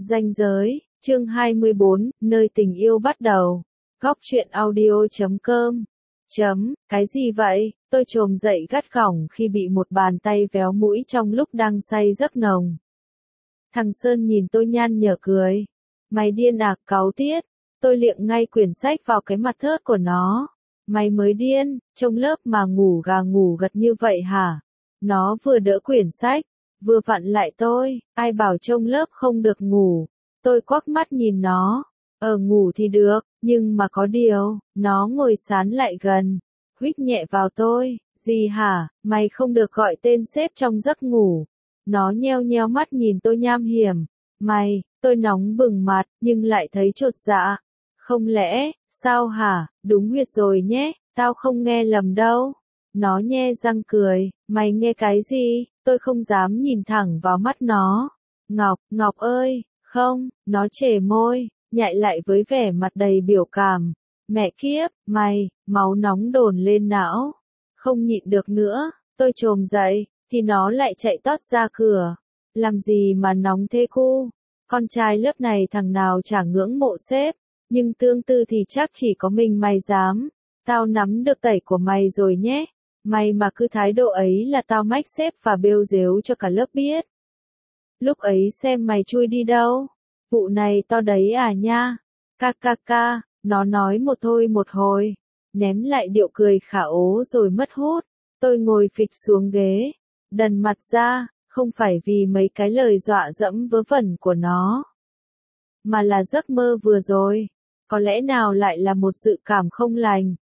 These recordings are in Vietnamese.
Ranh giới, chương 24, nơi tình yêu bắt đầu. Góc truyện audio.com. Cái gì vậy? Tôi chồm dậy gắt gỏng khi bị một bàn tay véo mũi trong lúc đang say giấc nồng. Thằng Sơn nhìn tôi nhăn nhở cười. Mày điên à, cáu tiết. Tôi liệng ngay quyển sách vào cái mặt thớt của nó. Mày mới điên, trong lớp mà ngủ gà ngủ gật như vậy hả? Nó vừa đỡ quyển sách, vừa vặn lại tôi, ai bảo trong lớp không được ngủ. Tôi quắc mắt nhìn nó, ngủ thì được, nhưng mà có điều, nó ngồi sán lại gần, huých nhẹ vào tôi, gì hả, mày không được gọi tên sếp trong giấc ngủ. Nó nheo nheo mắt nhìn tôi nham hiểm, tôi nóng bừng mặt, nhưng lại thấy chột dạ. Không lẽ, sao hả, đúng huyệt rồi nhé, tao không nghe lầm đâu. Nó nhe răng cười, mày nghe cái gì, tôi không dám nhìn thẳng vào mắt nó. Ngọc ơi, không, nó chề môi, nhại lại với vẻ mặt đầy biểu cảm. Mẹ kiếp, máu nóng đồn lên não. Không nhịn được nữa, tôi chồm dậy, thì nó lại chạy tót ra cửa. Làm gì mà nóng thế cu? Con trai lớp này thằng nào chả ngưỡng mộ sếp, nhưng tương tư thì chắc chỉ có mình mày dám. Tao nắm được tẩy của mày rồi nhé. Mày mà cứ thái độ ấy là tao mách sếp và bêu dếu cho cả lớp biết. Lúc ấy xem mày chui đi đâu. Vụ này to đấy à nha. Ca, nó nói một thôi một hồi. Ném lại điệu cười khả ố rồi mất hút. Tôi ngồi phịch xuống ghế. Đần mặt ra, không phải vì mấy cái lời dọa dẫm vớ vẩn của nó. Mà là giấc mơ vừa rồi. Có lẽ nào lại là một dự cảm không lành.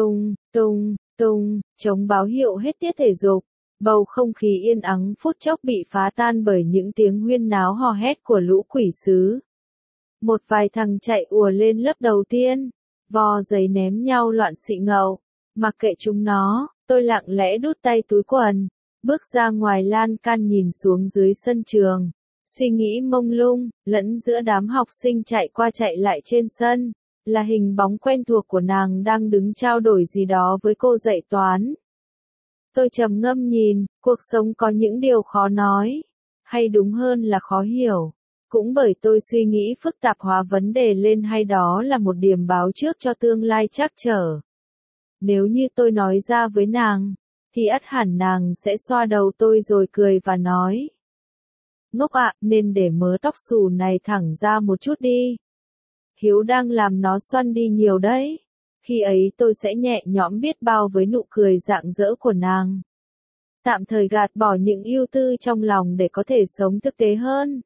Tung, chống báo hiệu hết tiết thể dục. Bầu không khí yên ắng phút chốc bị phá tan bởi những tiếng huyên náo hò hét của lũ quỷ sứ. Một vài thằng chạy ùa lên lớp đầu tiên, vò giấy ném nhau loạn xị ngầu. Mặc kệ chúng nó, tôi lặng lẽ đút tay túi quần, bước ra ngoài lan can nhìn xuống dưới sân trường. Suy nghĩ mông lung, lẫn giữa đám học sinh chạy qua chạy lại trên sân, là hình bóng quen thuộc của nàng đang đứng trao đổi gì đó với cô dạy toán. Tôi trầm ngâm nhìn, cuộc sống có những điều khó nói, hay đúng hơn là khó hiểu. Cũng bởi tôi suy nghĩ phức tạp hóa vấn đề lên hay đó là một điểm báo trước cho tương lai trắc trở. Nếu như tôi nói ra với nàng, thì ắt hẳn nàng sẽ xoa đầu tôi rồi cười và nói. Ngốc ạ, nên để mớ tóc xù này thẳng ra một chút đi. Hiếu đang làm nó xoăn đi nhiều đấy. Khi ấy tôi sẽ nhẹ nhõm biết bao với nụ cười rạng rỡ của nàng. Tạm thời gạt bỏ những ưu tư trong lòng để có thể sống thực tế hơn.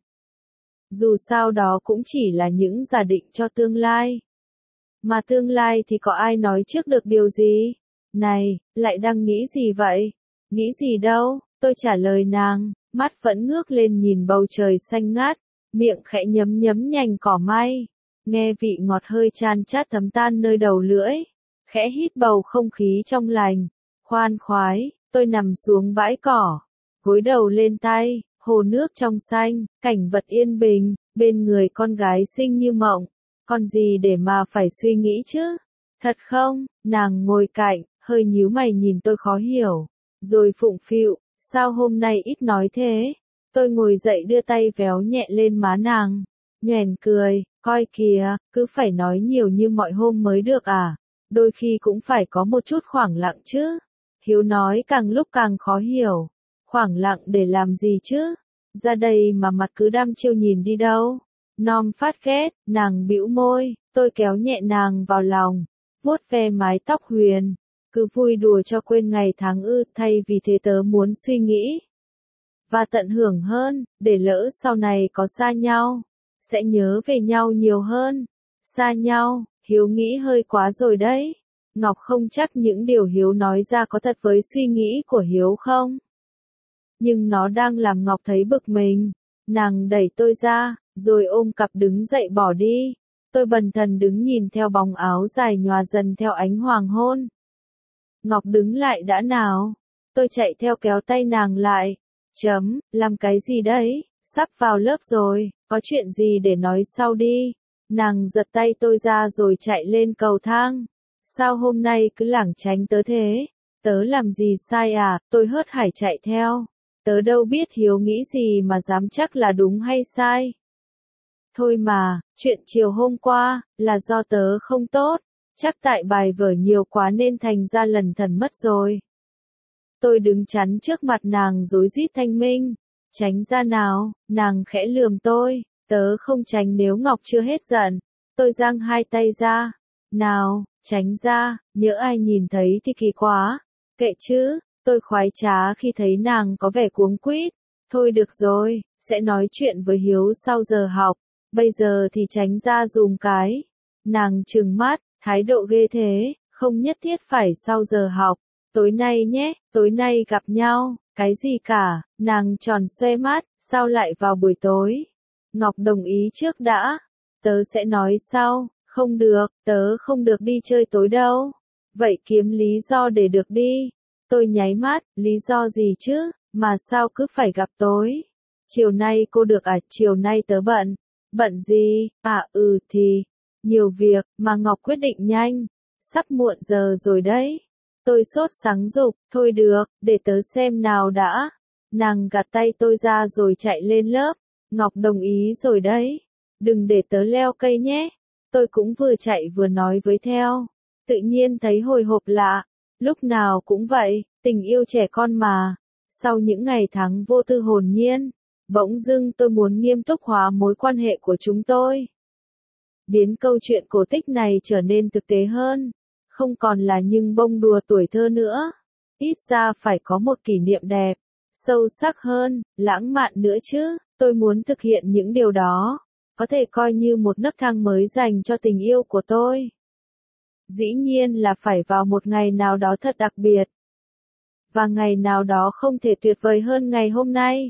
Dù sao đó cũng chỉ là những giả định cho tương lai. Mà tương lai thì có ai nói trước được điều gì? Này, lại đang nghĩ gì vậy? Nghĩ gì đâu, tôi trả lời nàng, mắt vẫn ngước lên nhìn bầu trời xanh ngát, miệng khẽ nhấm nhành cỏ may. Nghe vị ngọt hơi chan chát thấm tan nơi đầu lưỡi, khẽ hít bầu không khí trong lành, khoan khoái, tôi nằm xuống bãi cỏ, gối đầu lên tay, hồ nước trong xanh, cảnh vật yên bình, bên người con gái xinh như mộng, còn gì để mà phải suy nghĩ chứ, thật không, nàng ngồi cạnh, hơi nhíu mày nhìn tôi khó hiểu, rồi phụng phịu, sao hôm nay ít nói thế, tôi ngồi dậy đưa tay véo nhẹ lên má nàng, nhoẻn cười. Coi kìa, cứ phải nói nhiều như mọi hôm mới được à, đôi khi cũng phải có một chút khoảng lặng chứ. Hiếu nói càng lúc càng khó hiểu, khoảng lặng để làm gì chứ, ra đây mà mặt cứ đăm chiêu nhìn đi đâu. Nom phát ghét, nàng bĩu môi, tôi kéo nhẹ nàng vào lòng, vuốt ve mái tóc huyền, cứ vui đùa cho quên ngày tháng thay vì thế tớ muốn suy nghĩ. Và tận hưởng hơn, để lỡ sau này có xa nhau. Sẽ nhớ về nhau nhiều hơn. Xa nhau, Hiếu nghĩ hơi quá rồi đấy. Ngọc không chắc những điều Hiếu nói ra có thật với suy nghĩ của Hiếu không. Nhưng nó đang làm Ngọc thấy bực mình. Nàng đẩy tôi ra, rồi ôm cặp đứng dậy bỏ đi. Tôi bần thần đứng nhìn theo bóng áo dài nhòa dần theo ánh hoàng hôn. Ngọc đứng lại đã nào. Tôi chạy theo kéo tay nàng lại. Làm cái gì đấy? Sắp vào lớp rồi, có chuyện gì để nói sau đi. Nàng giật tay tôi ra rồi chạy lên cầu thang. Sao hôm nay cứ lảng tránh tớ thế? Tớ làm gì sai à? Tôi hớt hải chạy theo. Tớ đâu biết Hiếu nghĩ gì mà dám chắc là đúng hay sai. Thôi mà, chuyện chiều hôm qua, là do tớ không tốt, chắc tại bài vở nhiều quá nên thành ra lần thần mất rồi. Tôi đứng chắn trước mặt nàng rối rít thanh minh, tránh ra nào, nàng khẽ lườm tôi, tớ không tránh nếu Ngọc chưa hết giận. Tôi giang hai tay ra, nào, tránh ra, nhỡ ai nhìn thấy thì kỳ quá, kệ chứ, tôi khoái trá khi thấy nàng có vẻ cuống quýt. Thôi được rồi, sẽ nói chuyện với Hiếu sau giờ học, bây giờ thì tránh ra dùm cái. Nàng trừng mắt, thái độ ghê thế, không nhất thiết phải sau giờ học, tối nay nhé, tối nay gặp nhau, cái gì cả, nàng tròn xoe mắt, sao lại vào buổi tối? Ngọc đồng ý trước đã, tớ sẽ nói sau, không được, tớ không được đi chơi tối đâu. Vậy kiếm lý do để được đi. Tôi nháy mắt, lý do gì chứ, mà sao cứ phải gặp tối? Chiều nay cô được à, chiều nay tớ bận. Bận gì, thì, nhiều việc, mà Ngọc quyết định nhanh. Sắp muộn giờ rồi đấy. Tôi sốt sắng dục, thôi được, để tớ xem nào đã. Nàng gạt tay tôi ra rồi chạy lên lớp. Ngọc đồng ý rồi đấy. Đừng để tớ leo cây nhé. Tôi cũng vừa chạy vừa nói với theo. Tự nhiên thấy hồi hộp lạ. Lúc nào cũng vậy, tình yêu trẻ con mà. Sau những ngày tháng vô tư hồn nhiên, bỗng dưng tôi muốn nghiêm túc hóa mối quan hệ của chúng tôi. Biến câu chuyện cổ tích này trở nên thực tế hơn. Không còn là những bông đùa tuổi thơ nữa. Ít ra phải có một kỷ niệm đẹp, sâu sắc hơn, lãng mạn nữa chứ. Tôi muốn thực hiện những điều đó. Có thể coi như một nấc thang mới dành cho tình yêu của tôi. Dĩ nhiên là phải vào một ngày nào đó thật đặc biệt. Và ngày nào đó không thể tuyệt vời hơn ngày hôm nay.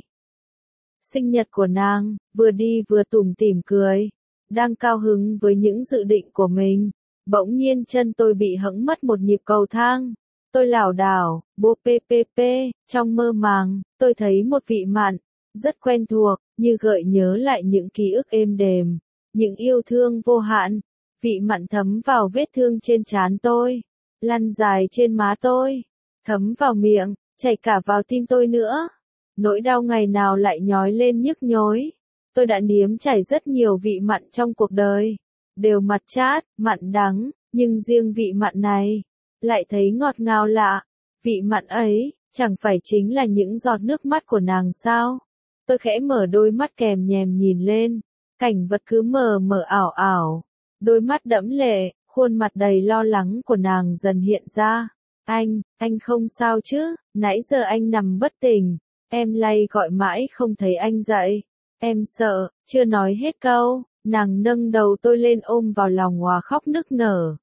Sinh nhật của nàng, vừa đi vừa tủm tỉm cười. Đang cao hứng với những dự định của mình. Bỗng nhiên chân tôi bị hẫng mất một nhịp cầu thang. Tôi lảo đảo, bô pê pê pê, trong mơ màng, tôi thấy một vị mặn, rất quen thuộc, như gợi nhớ lại những ký ức êm đềm, những yêu thương vô hạn. Vị mặn thấm vào vết thương trên trán tôi, lăn dài trên má tôi, thấm vào miệng, chảy cả vào tim tôi nữa. Nỗi đau ngày nào lại nhói lên nhức nhối. Tôi đã nếm trải rất nhiều vị mặn trong cuộc đời, đều mặn chát, mặn đắng, nhưng riêng vị mặn này, lại thấy ngọt ngào lạ. Vị mặn ấy, chẳng phải chính là những giọt nước mắt của nàng sao? Tôi khẽ mở đôi mắt kèm nhèm nhìn lên, cảnh vật cứ mờ mờ ảo ảo, đôi mắt đẫm lệ, khuôn mặt đầy lo lắng của nàng dần hiện ra. Anh không sao chứ, nãy giờ anh nằm bất tỉnh, em lay gọi mãi không thấy anh dậy, em sợ, chưa nói hết câu, nàng nâng đầu tôi lên ôm vào lòng òa khóc nức nở.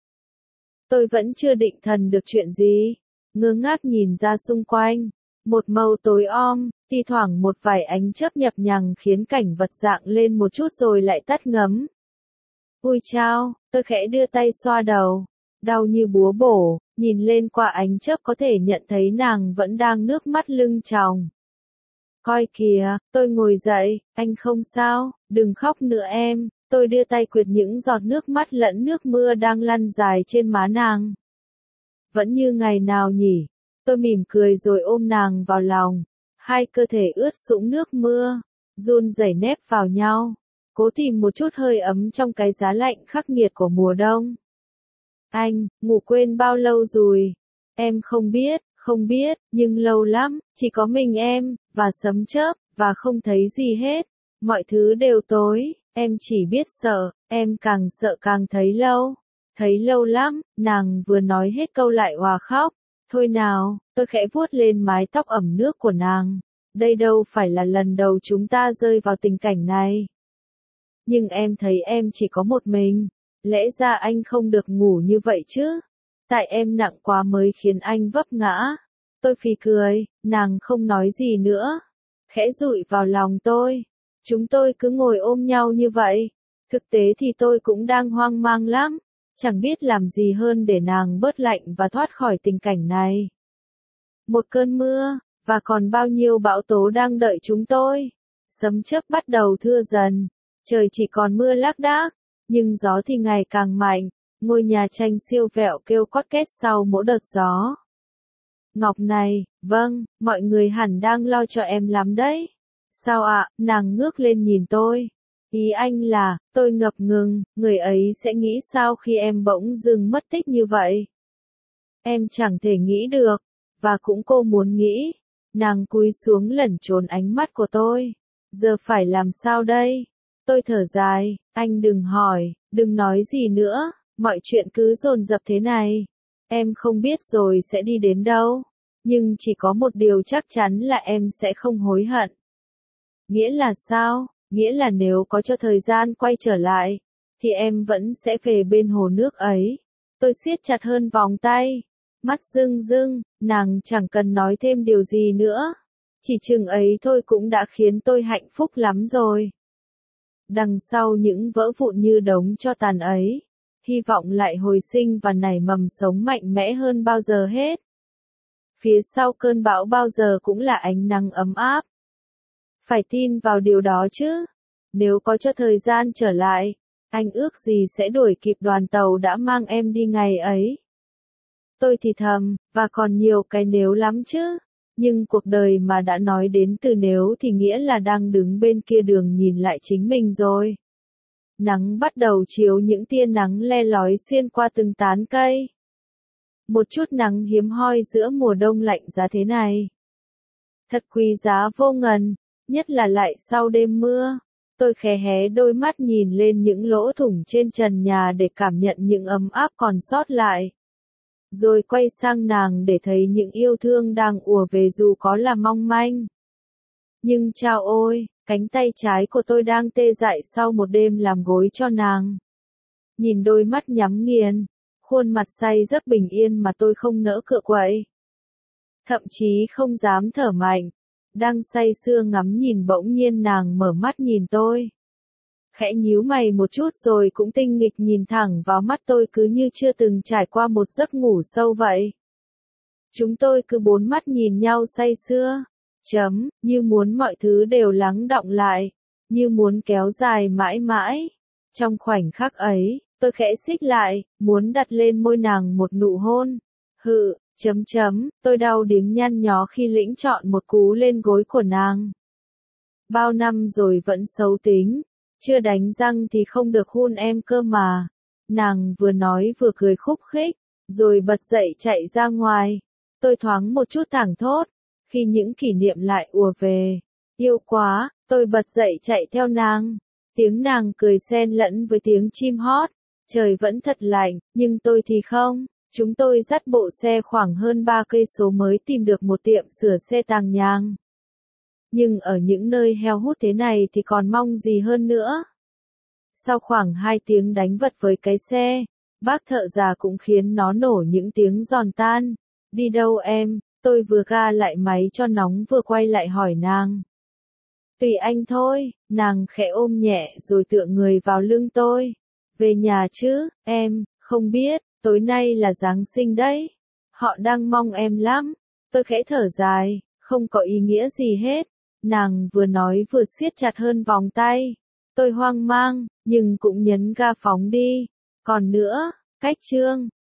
Tôi vẫn chưa định thần được chuyện gì, ngơ ngác nhìn ra xung quanh, một màu tối om, thi thoảng một vài ánh chớp nhập nhằng khiến cảnh vật rạng lên một chút rồi lại tắt ngấm. Ui chao, tôi khẽ đưa tay xoa đầu, đau như búa bổ, nhìn lên qua ánh chớp có thể nhận thấy nàng vẫn đang nước mắt lưng tròng. Coi kìa, tôi ngồi dậy, anh không sao, đừng khóc nữa em. Tôi đưa tay quệt những giọt nước mắt lẫn nước mưa đang lăn dài trên má nàng. Vẫn như ngày nào nhỉ? Tôi mỉm cười rồi ôm nàng vào lòng. Hai cơ thể ướt sũng nước mưa, run rẩy nép vào nhau. Cố tìm một chút hơi ấm trong cái giá lạnh khắc nghiệt của mùa đông. Anh, ngủ quên bao lâu rồi? Em không biết, nhưng lâu lắm, chỉ có mình em, và sấm chớp, và không thấy gì hết. Mọi thứ đều tối. Em chỉ biết sợ, em càng sợ càng thấy lâu lắm. Nàng vừa nói hết câu lại òa khóc. Thôi nào, tôi khẽ vuốt lên mái tóc ẩm nước của nàng. Đây đâu phải là lần đầu chúng ta rơi vào tình cảnh này. Nhưng em thấy em chỉ có một mình. Lẽ ra anh không được ngủ như vậy chứ. Tại em nặng quá mới khiến anh vấp ngã. Tôi phì cười, nàng không nói gì nữa. Khẽ dụi vào lòng tôi. Chúng tôi cứ ngồi ôm nhau như vậy. Thực tế thì tôi cũng đang hoang mang lắm. Chẳng biết làm gì hơn để nàng bớt lạnh và thoát khỏi tình cảnh này. Một cơn mưa, và còn bao nhiêu bão tố đang đợi chúng tôi. Sấm chớp bắt đầu thưa dần. Trời chỉ còn mưa lác đác, nhưng gió thì ngày càng mạnh. Ngôi nhà tranh siêu vẹo kêu cót két sau mỗi đợt gió. Ngọc này, vâng, mọi người hẳn đang lo cho em lắm đấy. Sao ạ? Nàng ngước lên nhìn tôi. Ý anh là, tôi ngập ngừng, người ấy sẽ nghĩ sao khi em bỗng dưng mất tích như vậy? Em chẳng thể nghĩ được, và cũng cô muốn nghĩ. Nàng cúi xuống lẩn trốn ánh mắt của tôi. Giờ phải làm sao đây? Tôi thở dài, anh đừng hỏi, đừng nói gì nữa, mọi chuyện cứ dồn dập thế này. Em không biết rồi sẽ đi đến đâu, nhưng chỉ có một điều chắc chắn là em sẽ không hối hận. Nghĩa là sao? Nghĩa là nếu có cho thời gian quay trở lại, thì em vẫn sẽ về bên hồ nước ấy. Tôi siết chặt hơn vòng tay. Mắt rưng rưng, nàng chẳng cần nói thêm điều gì nữa. Chỉ chừng ấy thôi cũng đã khiến tôi hạnh phúc lắm rồi. Đằng sau những vỡ vụn như đống tro tàn ấy, hy vọng lại hồi sinh và nảy mầm sống mạnh mẽ hơn bao giờ hết. Phía sau cơn bão bao giờ cũng là ánh nắng ấm áp. Phải tin vào điều đó chứ. Nếu có cho thời gian trở lại, anh ước gì sẽ đuổi kịp đoàn tàu đã mang em đi ngày ấy. Tôi thì thầm, và còn nhiều cái nếu lắm chứ. Nhưng cuộc đời mà đã nói đến từ nếu thì nghĩa là đang đứng bên kia đường nhìn lại chính mình rồi. Nắng bắt đầu chiếu những tia nắng le lói xuyên qua từng tán cây. Một chút nắng hiếm hoi giữa mùa đông lạnh giá thế này. Thật quý giá vô ngần, nhất là lại sau đêm mưa. Tôi khẽ hé đôi mắt nhìn lên những lỗ thủng trên trần nhà để cảm nhận những ấm áp còn sót lại. Rồi quay sang nàng để thấy những yêu thương đang ùa về dù có là mong manh. Nhưng chao ôi, cánh tay trái của tôi đang tê dại sau một đêm làm gối cho nàng. Nhìn đôi mắt nhắm nghiền, khuôn mặt say giấc bình yên mà tôi không nỡ cựa quậy. Thậm chí không dám thở mạnh. Đang say sưa ngắm nhìn bỗng nhiên nàng mở mắt nhìn tôi. Khẽ nhíu mày một chút rồi cũng tinh nghịch nhìn thẳng vào mắt tôi cứ như chưa từng trải qua một giấc ngủ sâu vậy. Chúng tôi cứ bốn mắt nhìn nhau say sưa. Như muốn mọi thứ đều lắng đọng lại. Như muốn kéo dài mãi mãi. Trong khoảnh khắc ấy, tôi khẽ xích lại, muốn đặt lên môi nàng một nụ hôn. Tôi đau điếng nhăn nhó khi lĩnh chọn một cú lên gối của nàng. Bao năm rồi vẫn xấu tính. Chưa đánh răng thì không được hôn em cơ mà. Nàng vừa nói vừa cười khúc khích, rồi bật dậy chạy ra ngoài. Tôi thoáng một chút thảng thốt, khi những kỷ niệm lại ùa về. Yêu quá, tôi bật dậy chạy theo nàng. Tiếng nàng cười xen lẫn với tiếng chim hót. Trời vẫn thật lạnh, nhưng tôi thì không. Chúng tôi dắt bộ xe khoảng hơn 3 cây số mới tìm được một tiệm sửa xe tàng nhang. Nhưng ở những nơi heo hút thế này thì còn mong gì hơn nữa. Sau khoảng 2 tiếng đánh vật với cái xe, bác thợ già cũng khiến nó nổ những tiếng giòn tan. Đi đâu em? Tôi vừa ga lại máy cho nóng vừa quay lại hỏi nàng. Tùy anh thôi, nàng khẽ ôm nhẹ rồi tựa người vào lưng tôi. Về nhà chứ, em, không biết, tối nay là Giáng sinh đấy. Họ đang mong em lắm. Tôi khẽ thở dài, không có ý nghĩa gì hết. Nàng vừa nói vừa siết chặt hơn vòng tay. Tôi hoang mang, nhưng cũng nhấn ga phóng đi. Còn nữa, cách chương.